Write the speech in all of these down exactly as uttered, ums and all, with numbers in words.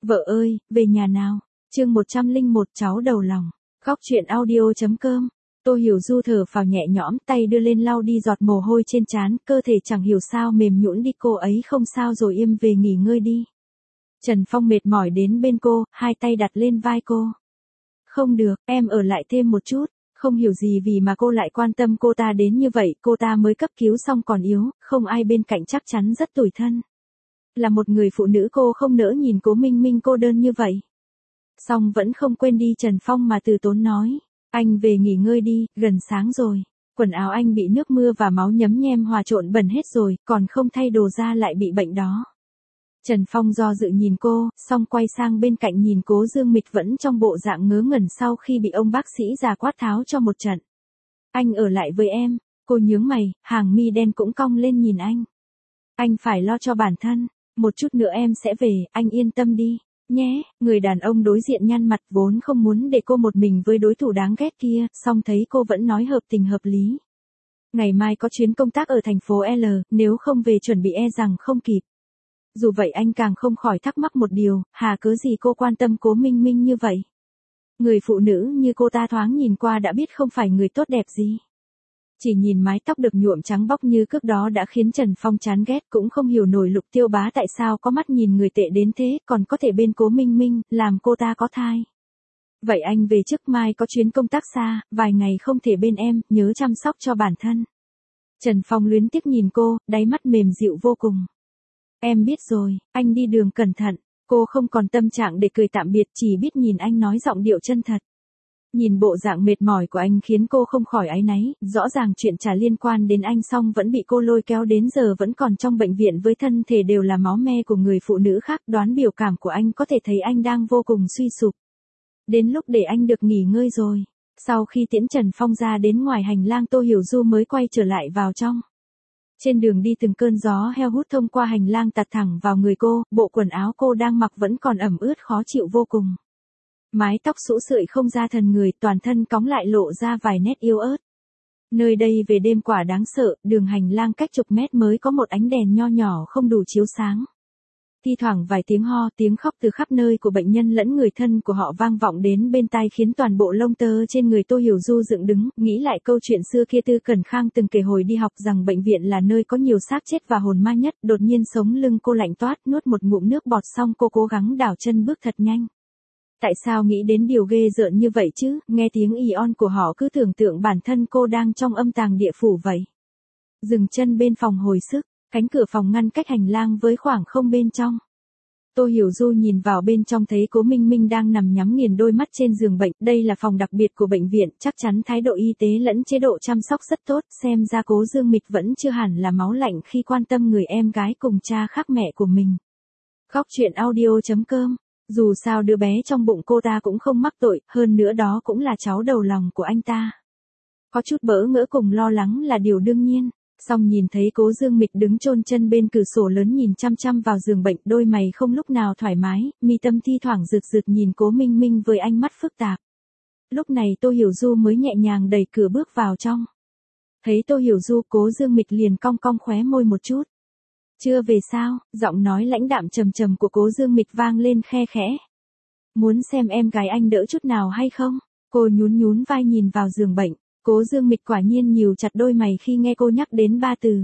Vợ ơi, về nhà nào. Chương một trăm lẻ một cháu đầu lòng. Góc truyện audio.com. Tô Hiểu Du thở phào nhẹ nhõm, tay đưa lên lau đi giọt mồ hôi trên trán, cơ thể chẳng hiểu sao mềm nhũn đi. Cô ấy không sao rồi, im về nghỉ ngơi đi. Trần Phong mệt mỏi đến bên cô, hai tay đặt lên vai cô. Không được, em ở lại thêm một chút. Không hiểu gì vì mà cô lại quan tâm cô ta đến như vậy, cô ta mới cấp cứu xong còn yếu, không ai bên cạnh chắc chắn rất tủi thân. Là một người phụ nữ cô không nỡ nhìn Cố Minh Minh cô đơn như vậy. Song vẫn không quên đi Trần Phong mà từ tốn nói, anh về nghỉ ngơi đi, gần sáng rồi. Quần áo anh bị nước mưa và máu nhấm nhem hòa trộn bẩn hết rồi, còn không thay đồ ra lại bị bệnh đó. Trần Phong do dự nhìn cô, xong quay sang bên cạnh nhìn Cố Dương Mịch vẫn trong bộ dạng ngớ ngẩn sau khi bị ông bác sĩ già quát tháo cho một trận. Anh ở lại với em. Cô nhướng mày, hàng mi đen cũng cong lên nhìn anh. Anh phải lo cho bản thân, một chút nữa em sẽ về, anh yên tâm đi, nhé. Người đàn ông đối diện nhăn mặt vốn không muốn để cô một mình với đối thủ đáng ghét kia, song thấy cô vẫn nói hợp tình hợp lý. Ngày mai có chuyến công tác ở thành phố L, nếu không về chuẩn bị e rằng không kịp. Dù vậy anh càng không khỏi thắc mắc một điều, hà cớ gì cô quan tâm Cố Minh Minh như vậy? Người phụ nữ như cô ta thoáng nhìn qua đã biết không phải người tốt đẹp gì. Chỉ nhìn mái tóc được nhuộm trắng bóc như cước đó đã khiến Trần Phong chán ghét, cũng không hiểu nổi Lục Tiêu Bá tại sao có mắt nhìn người tệ đến thế, còn có thể bên Cố Minh Minh, làm cô ta có thai. Vậy anh về trước, mai có chuyến công tác xa, vài ngày không thể bên em, nhớ chăm sóc cho bản thân. Trần Phong luyến tiếc nhìn cô, đáy mắt mềm dịu vô cùng. Em biết rồi, anh đi đường cẩn thận. Cô không còn tâm trạng để cười tạm biệt, chỉ biết nhìn anh nói giọng điệu chân thật. Nhìn bộ dạng mệt mỏi của anh khiến cô không khỏi áy náy, rõ ràng chuyện chả liên quan đến anh song vẫn bị cô lôi kéo đến giờ vẫn còn trong bệnh viện với thân thể đều là máu me của người phụ nữ khác. Đoán biểu cảm của anh có thể thấy anh đang vô cùng suy sụp. Đến lúc để anh được nghỉ ngơi rồi. Sau khi tiễn Trần Phong ra đến ngoài hành lang, Tô Hiểu Du mới quay trở lại vào trong. Trên đường đi từng cơn gió heo hút thông qua hành lang tạt thẳng vào người cô, bộ quần áo cô đang mặc vẫn còn ẩm ướt khó chịu vô cùng. Mái tóc xũ xượi không ra thần người, toàn thân cóng lại lộ ra vài nét yếu ớt. Nơi đây về đêm quả đáng sợ, đường hành lang cách chục mét mới có một ánh đèn nho nhỏ không đủ chiếu sáng. Thi thoảng vài tiếng ho, tiếng khóc từ khắp nơi của bệnh nhân lẫn người thân của họ vang vọng đến bên tai khiến toàn bộ lông tơ trên người Tô Hiểu Du dựng đứng, nghĩ lại câu chuyện xưa kia Tư Cẩn Khang từng kể hồi đi học rằng bệnh viện là nơi có nhiều xác chết và hồn ma nhất, đột nhiên sống lưng cô lạnh toát, nuốt một ngụm nước bọt xong cô cố gắng đảo chân bước thật nhanh. Tại sao nghĩ đến điều ghê rợn như vậy chứ, nghe tiếng ì on của họ cứ tưởng tượng bản thân cô đang trong âm tàng địa phủ vậy. Dừng chân bên phòng hồi sức, cánh cửa phòng ngăn cách hành lang với khoảng không bên trong. Tô Hiểu Du nhìn vào bên trong thấy Cố Minh Minh đang nằm nhắm nghiền đôi mắt trên giường bệnh, đây là phòng đặc biệt của bệnh viện, chắc chắn thái độ y tế lẫn chế độ chăm sóc rất tốt, xem ra Cố Dương Mịch vẫn chưa hẳn là máu lạnh khi quan tâm người em gái cùng cha khác mẹ của mình. Góc truyện audio.com. Dù sao đứa bé trong bụng cô ta cũng không mắc tội, hơn nữa đó cũng là cháu đầu lòng của anh ta. Có chút bỡ ngỡ cùng lo lắng là điều đương nhiên. Song nhìn thấy Cố Dương Mịch đứng chôn chân bên cửa sổ lớn nhìn chăm chăm vào giường bệnh, đôi mày không lúc nào thoải mái, mi tâm thi thoảng rực rực nhìn Cố Minh Minh với ánh mắt phức tạp. Lúc này Tô Hiểu Du mới nhẹ nhàng đẩy cửa bước vào trong. Thấy Tô Hiểu Du, Cố Dương Mịch liền cong cong khóe môi một chút. Chưa về sao? Giọng nói lãnh đạm trầm trầm của Cố Dương Mịch vang lên khe khẽ. Muốn xem em gái anh đỡ chút nào hay không? Cô nhún nhún vai nhìn vào giường bệnh. Cố Dương Mịch quả nhiên nhíu chặt đôi mày khi nghe cô nhắc đến ba từ.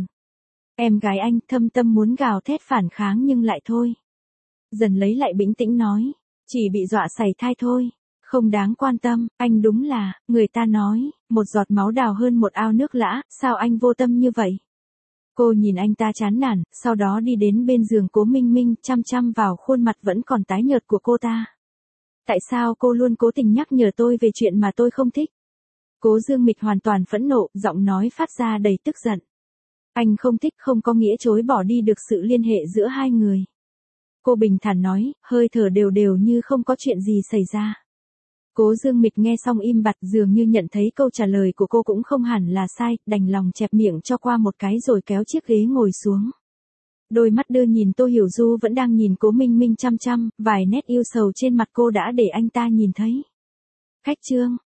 Em gái anh, thâm tâm muốn gào thét phản kháng nhưng lại thôi. Dần lấy lại bình tĩnh nói, chỉ bị dọa sảy thai thôi, không đáng quan tâm, anh đúng là, người ta nói, một giọt máu đào hơn một ao nước lã, sao anh vô tâm như vậy? Cô nhìn anh ta chán nản, sau đó đi đến bên giường Cố Minh Minh, chăm chăm vào khuôn mặt vẫn còn tái nhợt của cô ta. Tại sao cô luôn cố tình nhắc nhở tôi về chuyện mà tôi không thích? Cố Dương Mịch hoàn toàn phẫn nộ, giọng nói phát ra đầy tức giận. Anh không thích không có nghĩa chối bỏ đi được sự liên hệ giữa hai người. Cô bình thản nói, hơi thở đều đều như không có chuyện gì xảy ra. Cố Dương Mịch nghe xong im bặt, dường như nhận thấy câu trả lời của cô cũng không hẳn là sai, đành lòng chẹp miệng cho qua một cái rồi kéo chiếc ghế ngồi xuống. Đôi mắt đưa nhìn Tô Hiểu Du vẫn đang nhìn Cố Minh Minh chăm chăm, vài nét yêu sầu trên mặt cô đã để anh ta nhìn thấy. Khách trương,